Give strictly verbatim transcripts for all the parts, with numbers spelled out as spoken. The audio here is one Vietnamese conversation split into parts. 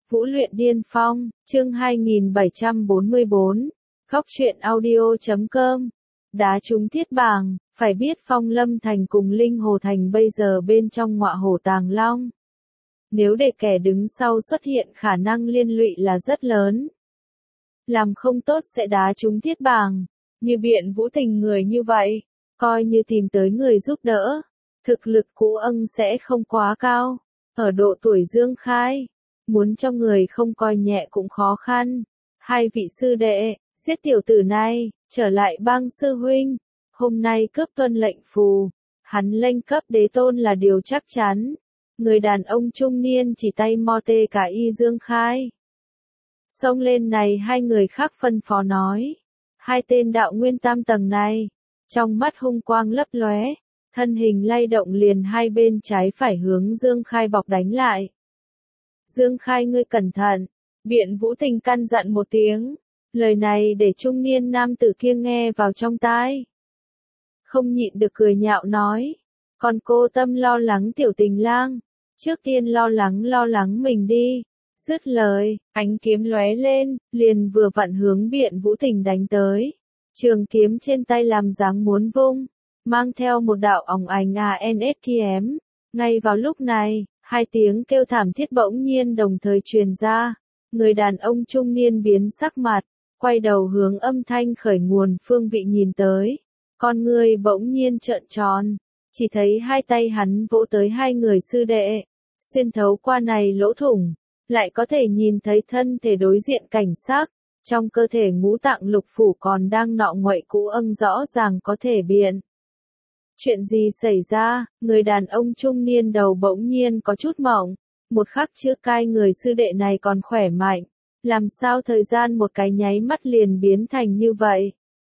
Vũ luyện điên phong, chương hai nghìn bảy trăm bốn mươi bốn, góc truyện audio chấm com. Đá trúng thiết bàng, phải biết Phong Lâm Thành cùng Linh Hồ Thành bây giờ bên trong ngọa hổ tàng long. Nếu để kẻ đứng sau xuất hiện khả năng liên lụy là rất lớn. Làm không tốt sẽ đá trúng thiết bàng, như Biện Vũ Tình người như vậy, coi như tìm tới người giúp đỡ. Thực lực Cú Ân sẽ không quá cao, ở độ tuổi Dương Khai. Muốn cho người không coi nhẹ cũng khó khăn. Hai vị sư đệ, giết tiểu tử này, trở lại bang sư huynh. Hôm nay cướp tuân lệnh phù, hắn lên cấp đế tôn là điều chắc chắn. Người đàn ông trung niên chỉ tay mo tê cả y Dương Khai. Xông lên này hai người khác phân phó nói. Hai tên đạo nguyên tam tầng này, trong mắt hung quang lấp lóe, thân hình lay động liền hai bên trái phải hướng Dương Khai bọc đánh lại. Dương Khai ngươi cẩn thận, Biện Vũ Tình căn dặn một tiếng, lời này để trung niên nam tử kia nghe vào trong tai. Không nhịn được cười nhạo nói, còn cô tâm lo lắng tiểu tình lang, trước tiên lo lắng lo lắng mình đi. Dứt lời, ánh kiếm lóe lên, liền vừa vặn hướng Biện Vũ Tình đánh tới. Trường kiếm trên tay làm dáng muốn vung, mang theo một đạo óng ánh a en ét kiếm. Ngay vào lúc này, hai tiếng kêu thảm thiết bỗng nhiên đồng thời truyền ra. Người đàn ông trung niên biến sắc mặt, quay đầu hướng âm thanh khởi nguồn phương vị nhìn tới. Con người bỗng nhiên trợn tròn, chỉ thấy hai tay hắn vỗ tới hai người sư đệ, xuyên thấu qua này lỗ thủng, lại có thể nhìn thấy thân thể đối diện cảnh sắc, trong cơ thể ngũ tạng lục phủ còn đang nọ nguậy Cú Ân rõ ràng có thể biện. Chuyện gì xảy ra, người đàn ông trung niên đầu bỗng nhiên có chút mỏng, một khắc trước cai người sư đệ này còn khỏe mạnh, làm sao thời gian một cái nháy mắt liền biến thành như vậy.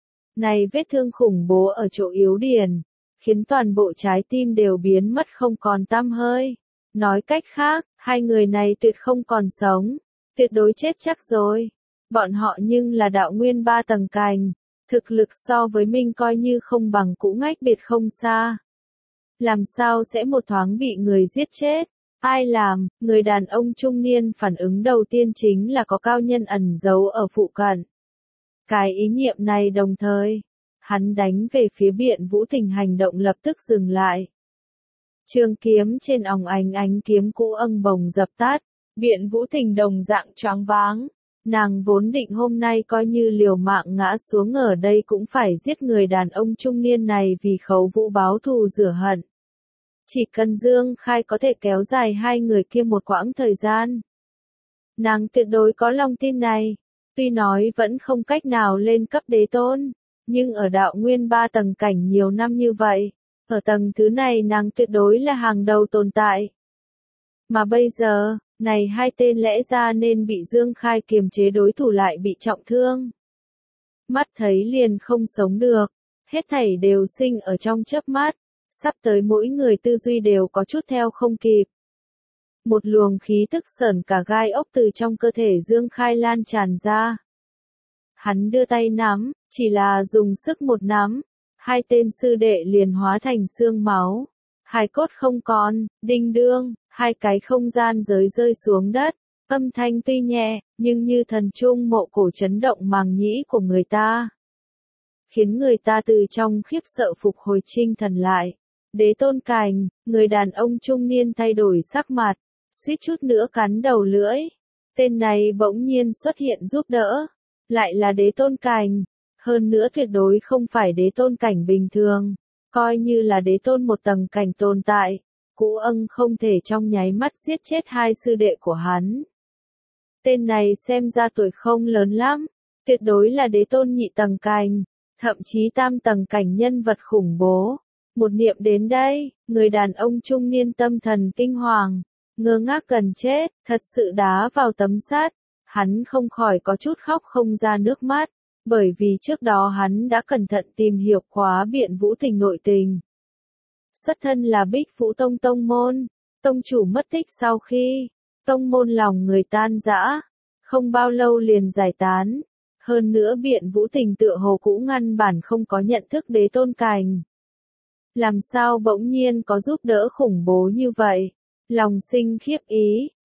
Này vết thương khủng bố ở chỗ yếu điền, khiến toàn bộ trái tim đều biến mất không còn tăm hơi. Nói cách khác, hai người này tuyệt không còn sống, tuyệt đối chết chắc rồi. Bọn họ nhưng là đạo nguyên ba tầng cành, thực lực so với mình coi như không bằng Cũ Ngách biệt không xa. Làm sao sẽ một thoáng bị người giết chết? Ai làm? Người đàn ông trung niên phản ứng đầu tiên chính là có cao nhân ẩn giấu ở phụ cận. Cái ý niệm này đồng thời, hắn đánh về phía Biện Vũ Tình hành động lập tức dừng lại. Trường kiếm trên óng ánh ánh kiếm Cú Ân bồng dập tắt, Biện Vũ Tình đồng dạng choáng váng. Nàng vốn định hôm nay coi như liều mạng ngã xuống ở đây cũng phải giết người đàn ông trung niên này vì Khấu Vũ báo thù rửa hận. Chỉ cần Dương Khai có thể kéo dài hai người kia một quãng thời gian. Nàng tuyệt đối có lòng tin này, tuy nói vẫn không cách nào lên cấp đế tôn, nhưng ở đạo nguyên ba tầng cảnh nhiều năm như vậy, ở tầng thứ này nàng tuyệt đối là hàng đầu tồn tại. Mà bây giờ, này hai tên lẽ ra nên bị Dương Khai kiềm chế đối thủ lại bị trọng thương. Mắt thấy liền không sống được, hết thảy đều sinh ở trong chớp mắt, sắp tới mỗi người tư duy đều có chút theo không kịp. Một luồng khí tức sởn cả gai ốc từ trong cơ thể Dương Khai lan tràn ra. Hắn đưa tay nắm, chỉ là dùng sức một nắm, hai tên sư đệ liền hóa thành xương máu. Hài cốt không còn, đinh đương, hai cái không gian giới rơi xuống đất, âm thanh tuy nhẹ, nhưng như thần trung mộ cổ chấn động màng nhĩ của người ta. Khiến người ta từ trong khiếp sợ phục hồi tinh thần lại. Đế tôn cành, người đàn ông trung niên thay đổi sắc mặt, suýt chút nữa cắn đầu lưỡi. Tên này bỗng nhiên xuất hiện giúp đỡ, lại là đế tôn cành, hơn nữa tuyệt đối không phải đế tôn cảnh bình thường. Coi như là đế tôn một tầng cảnh tồn tại, Cú Ân không thể trong nháy mắt giết chết hai sư đệ của hắn. Tên này xem ra tuổi không lớn lắm, tuyệt đối là đế tôn nhị tầng cảnh, thậm chí tam tầng cảnh nhân vật khủng bố. Một niệm đến đây, người đàn ông trung niên tâm thần kinh hoàng, ngơ ngác gần chết, thật sự đá vào tấm sắt, hắn không khỏi có chút khóc không ra nước mắt. Bởi vì trước đó hắn đã cẩn thận tìm hiểu quá Biện Vũ Tình nội tình. Xuất thân là Bích Vũ Tông tông môn, tông chủ mất tích sau khi, tông môn lòng người tan rã, không bao lâu liền giải tán. Hơn nữa Biện Vũ Tình tựa hồ cũ ngăn bản không có nhận thức đế tôn cành. Làm sao bỗng nhiên có giúp đỡ khủng bố như vậy? Lòng sinh khiếp ý,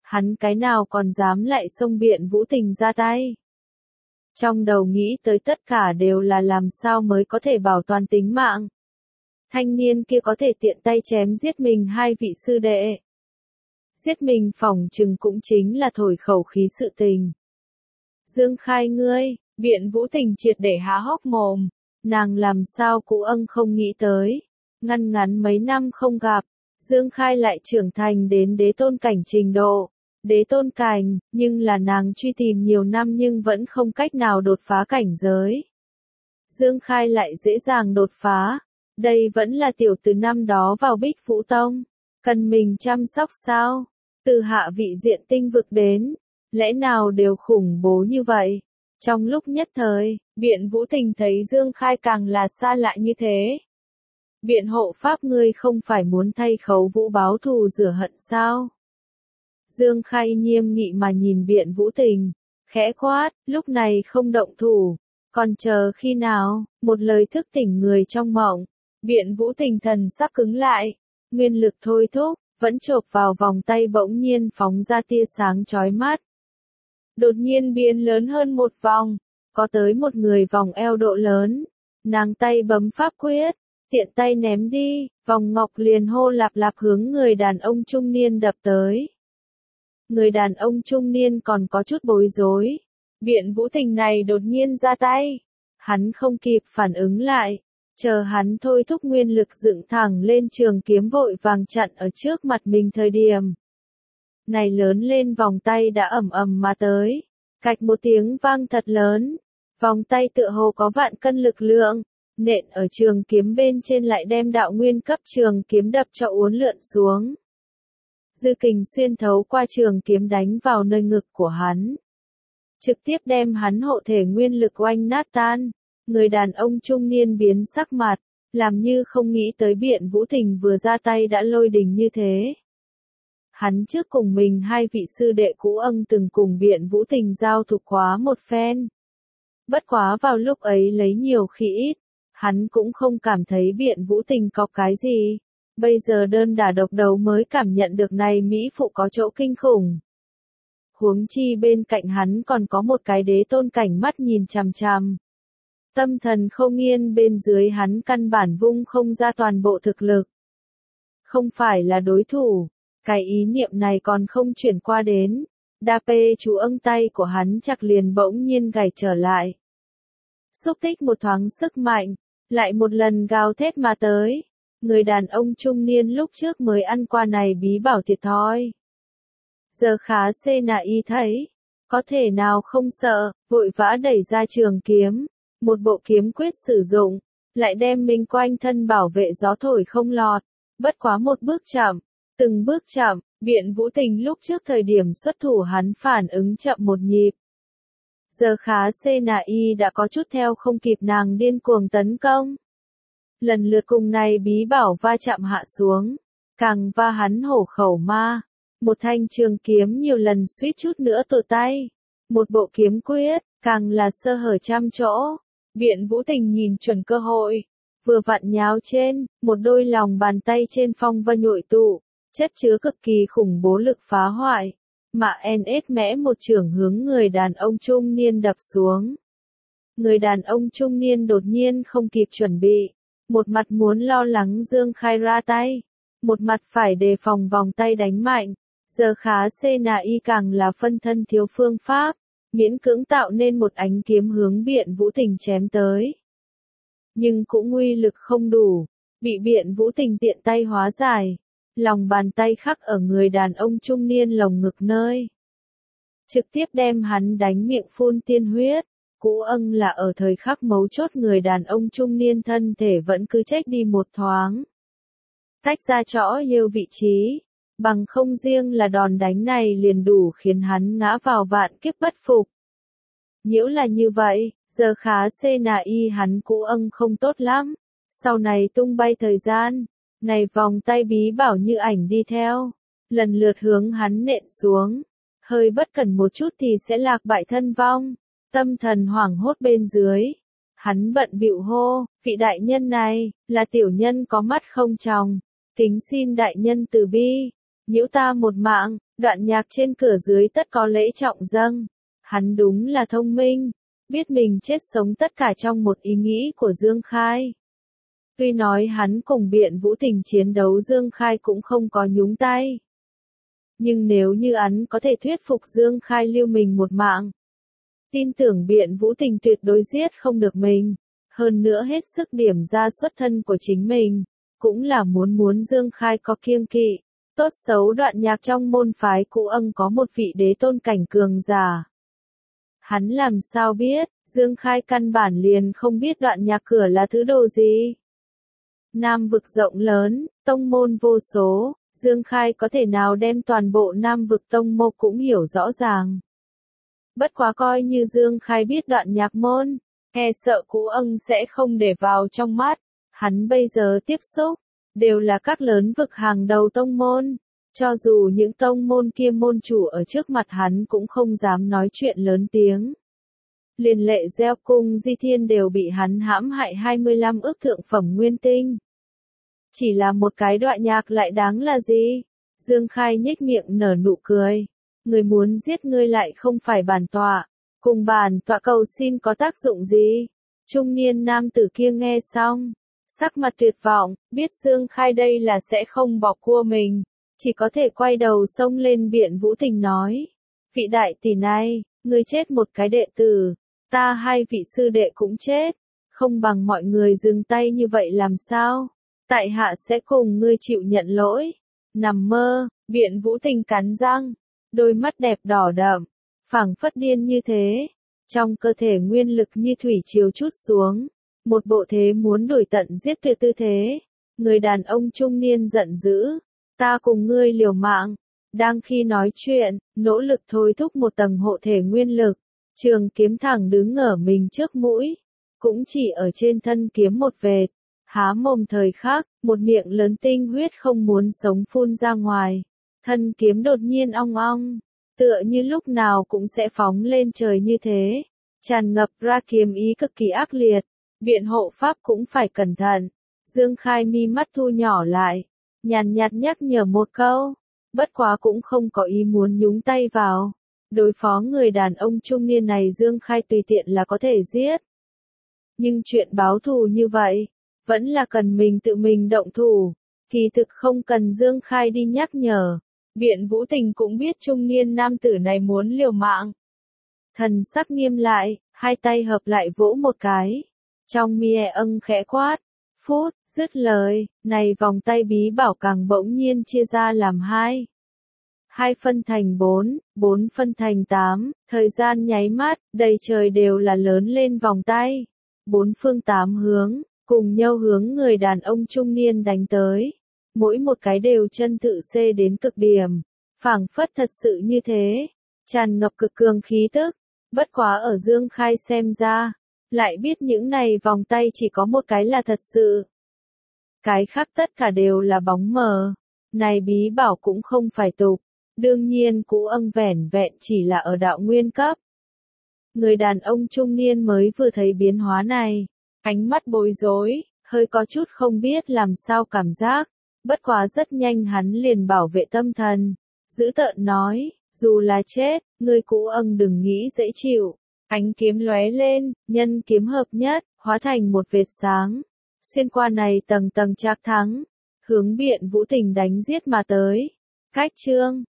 hắn cái nào còn dám lại xông Biện Vũ Tình ra tay. Trong đầu nghĩ tới tất cả đều là làm sao mới có thể bảo toàn tính mạng. Thanh niên kia có thể tiện tay chém giết mình hai vị sư đệ. Giết mình phỏng chừng cũng chính là thổi khẩu khí sự tình. Dương Khai ngươi, Biện Vũ Tình triệt để há hốc mồm, nàng làm sao Cú Ân không nghĩ tới. Ngăn ngắn mấy năm không gặp, Dương Khai lại trưởng thành đến đế tôn cảnh trình độ. Đế tôn cảnh, nhưng là nàng truy tìm nhiều năm nhưng vẫn không cách nào đột phá cảnh giới. Dương Khai lại dễ dàng đột phá. Đây vẫn là tiểu từ năm đó vào Bích Vũ Tông. Cần mình chăm sóc sao? Từ hạ vị diện tinh vực đến. Lẽ nào đều khủng bố như vậy? Trong lúc nhất thời, Biện Vũ Tình thấy Dương Khai càng là xa lạ như thế. Biện hộ pháp ngươi không phải muốn thay Khấu Vũ báo thù rửa hận sao? Dương Khai nghiêm nghị mà nhìn Biện Vũ Tình, khẽ quát, lúc này không động thủ, còn chờ khi nào, một lời thức tỉnh người trong mộng. Biện Vũ Tình thần sắc cứng lại, nguyên lực thôi thúc, vẫn chộp vào vòng tay bỗng nhiên phóng ra tia sáng chói mắt. Đột nhiên biến lớn hơn một vòng, có tới một người vòng eo độ lớn, nàng tay bấm pháp quyết, tiện tay ném đi, vòng ngọc liền hô lạp lạp hướng người đàn ông trung niên đập tới. Người đàn ông trung niên còn có chút bối rối, Biện Vũ Tình này đột nhiên ra tay, hắn không kịp phản ứng lại, chờ hắn thôi thúc nguyên lực dựng thẳng lên trường kiếm vội vàng chặn ở trước mặt mình thời điểm. Này lớn lên vòng tay đã ầm ầm mà tới, cạch một tiếng vang thật lớn, vòng tay tựa hồ có vạn cân lực lượng, nện ở trường kiếm bên trên lại đem đạo nguyên cấp trường kiếm đập cho uốn lượn xuống. Dư kình xuyên thấu qua trường kiếm đánh vào nơi ngực của hắn, trực tiếp đem hắn hộ thể nguyên lực oanh nát tan. Người đàn ông trung niên biến sắc mặt, làm như không nghĩ tới Biện Vũ Tình vừa ra tay đã lôi đình như thế. Hắn trước cùng mình hai vị sư đệ Cú Ân từng cùng Biện Vũ Tình giao thủ quá một phen. Bất quá vào lúc ấy lấy nhiều khi ít, hắn cũng không cảm thấy Biện Vũ Tình có cái gì. Bây giờ đơn đả độc đấu mới cảm nhận được này Mỹ phụ có chỗ kinh khủng. Huống chi bên cạnh hắn còn có một cái đế tôn cảnh mắt nhìn chằm chằm. Tâm thần không yên bên dưới hắn căn bản vung không ra toàn bộ thực lực. Không phải là đối thủ, cái ý niệm này còn không chuyển qua đến. Đa pê chú âng tay của hắn chặt liền bỗng nhiên gảy trở lại. Xúc tích một thoáng sức mạnh, lại một lần gào thét mà tới. Người đàn ông trung niên lúc trước mới ăn qua này bí bảo thiệt thòi. Giờ khá xê nạ y thấy, có thể nào không sợ, vội vã đẩy ra trường kiếm. Một bộ kiếm quyết sử dụng, lại đem mình quanh thân bảo vệ gió thổi không lọt, bất quá một bước chậm, từng bước chậm, Biện Vũ Tình lúc trước thời điểm xuất thủ hắn phản ứng chậm một nhịp. Giờ khá xê nạ y đã có chút theo không kịp nàng điên cuồng tấn công. Lần lượt cùng này bí bảo va chạm hạ xuống, càng va hắn hổ khẩu ma, một thanh trường kiếm nhiều lần suýt chút nữa tụt tay, một bộ kiếm quyết, càng là sơ hở trăm chỗ. Biện Vũ Tình nhìn chuẩn cơ hội, vừa vặn nháo trên, một đôi lòng bàn tay trên phong vân nhội tụ, chất chứa cực kỳ khủng bố lực phá hoại, mà en ét mẽ một chưởng hướng người đàn ông trung niên đập xuống. Người đàn ông trung niên đột nhiên không kịp chuẩn bị, một mặt muốn lo lắng Dương Khai ra tay, một mặt phải đề phòng vòng tay đánh mạnh, giờ khá xê nà y càng là phân thân thiếu phương pháp. Miễn cưỡng tạo nên một ánh kiếm hướng Biện Vũ Tình chém tới. Nhưng cũng uy lực không đủ, bị Biện Vũ Tình tiện tay hóa giải, lòng bàn tay khắc ở người đàn ông trung niên lồng ngực nơi. Trực tiếp đem hắn đánh miệng phun tiên huyết, Cú Ân là ở thời khắc mấu chốt người đàn ông trung niên thân thể vẫn cứ trách đi một thoáng. Tách ra chõ yêu vị trí. Bằng không riêng là đòn đánh này liền đủ khiến hắn ngã vào vạn kiếp bất phục. Nhiễu là như vậy, giờ khá xê nà y hắn Cú Ân không tốt lắm. Sau này tung bay thời gian, này vòng tay bí bảo như ảnh đi theo, lần lượt hướng hắn nện xuống. Hơi bất cẩn một chút thì sẽ lạc bại thân vong, tâm thần hoảng hốt bên dưới. Hắn bận bịu hô, vị đại nhân này, là tiểu nhân có mắt không tròng, kính xin đại nhân từ bi. nhiễu ta một mạng, đoạn nhạc trên cửa dưới tất có lễ trọng dâng. Hắn đúng là thông minh, biết mình chết sống tất cả trong một ý nghĩ của Dương Khai. Tuy nói hắn cùng Biện Vũ Tình chiến đấu Dương Khai cũng không có nhúng tay. Nhưng nếu như hắn có thể thuyết phục Dương Khai lưu mình một mạng, tin tưởng Biện Vũ Tình tuyệt đối giết không được mình. Hơn nữa hết sức điểm ra xuất thân của chính mình, cũng là muốn muốn Dương Khai có kiêng kỵ. Tốt xấu đoạn nhạc trong môn phái Cụ Ân có một vị đế tôn cảnh cường giả. Hắn làm sao biết, Dương Khai căn bản liền không biết đoạn nhạc cửa là thứ đồ gì. Nam vực rộng lớn, tông môn vô số, Dương Khai có thể nào đem toàn bộ Nam vực tông môn cũng hiểu rõ ràng. Bất quá coi như Dương Khai biết đoạn nhạc môn, e sợ Cụ Ân sẽ không để vào trong mắt. Hắn bây giờ tiếp xúc, đều là các lớn vực hàng đầu tông môn. Cho dù những tông môn kia môn chủ ở trước mặt hắn cũng không dám nói chuyện lớn tiếng. Liền lệ gieo cung di thiên đều bị hắn hãm hại hai mươi lăm ức thượng phẩm nguyên tinh. Chỉ là một cái đoạn nhạc lại đáng là gì? Dương Khai nhếch miệng nở nụ cười. Người muốn giết ngươi lại không phải bản tọa. Cùng bản tọa cầu xin có tác dụng gì? Trung niên nam tử kia nghe xong. Sắc mặt tuyệt vọng, biết Dương Khai đây là sẽ không bỏ qua mình. Chỉ có thể quay đầu xông lên Biện Vũ Tình nói. Vị đại tỷ này, ngươi chết một cái đệ tử. Ta hai vị sư đệ cũng chết. Không bằng mọi người dừng tay như vậy làm sao? Tại hạ sẽ cùng ngươi chịu nhận lỗi. Nằm mơ, Biện Vũ Tình cắn răng. Đôi mắt đẹp đỏ đậm, phảng phất điên như thế. Trong cơ thể nguyên lực như thủy triều trút xuống. Một bộ thế muốn đuổi tận giết tuyệt tư thế. Người đàn ông trung niên giận dữ. Ta cùng ngươi liều mạng. Đang khi nói chuyện, nỗ lực thôi thúc một tầng hộ thể nguyên lực. Trường kiếm thẳng đứng ở mình trước mũi. Cũng chỉ ở trên thân kiếm một vệt. Há mồm thời khắc, một miệng lớn tinh huyết không muốn sống phun ra ngoài. Thân kiếm đột nhiên ong ong. Tựa như lúc nào cũng sẽ phóng lên trời như thế. Tràn ngập ra kiếm ý cực kỳ ác liệt. Biện hộ pháp cũng phải cẩn thận. Dương Khai mi mắt thu nhỏ lại. Nhàn nhạt nhắc nhở một câu. Bất quá cũng không có ý muốn nhúng tay vào. Đối phó người đàn ông trung niên này Dương Khai tùy tiện là có thể giết. Nhưng chuyện báo thù như vậy, vẫn là cần mình tự mình động thủ. Kỳ thực không cần Dương Khai đi nhắc nhở. Biện Vũ Tình cũng biết trung niên nam tử này muốn liều mạng. Thần sắc nghiêm lại, hai tay hợp lại vỗ một cái. Trong mi e âng khẽ quát. Phút, dứt lời, này vòng tay bí bảo càng bỗng nhiên chia ra làm hai. Hai phân thành bốn, bốn phân thành tám, thời gian nháy mắt, đầy trời đều là lớn lên vòng tay. Bốn phương tám hướng, cùng nhau hướng người đàn ông trung niên đánh tới. Mỗi một cái đều chân tự xê đến cực điểm. Phảng phất thật sự như thế. Tràn ngập cực cường khí tức. Bất quá ở Dương Khai xem ra. Lại biết những này vòng tay chỉ có một cái là thật sự. Cái khác tất cả đều là bóng mờ. Này bí bảo cũng không phải tục. Đương nhiên Cụ Ân vẻn vẹn chỉ là ở đạo nguyên cấp. Người đàn ông trung niên mới vừa thấy biến hóa này. Ánh mắt bối rối, hơi có chút không biết làm sao cảm giác. Bất quá rất nhanh hắn liền bảo vệ tâm thần. Giữ tợn nói, dù là chết, ngươi Cụ Ân đừng nghĩ dễ chịu. Ánh kiếm lóe lên, nhân kiếm hợp nhất, hóa thành một vệt sáng. Xuyên qua này tầng tầng trạc thắng, hướng Biện Vũ Tình đánh giết mà tới. Cách chương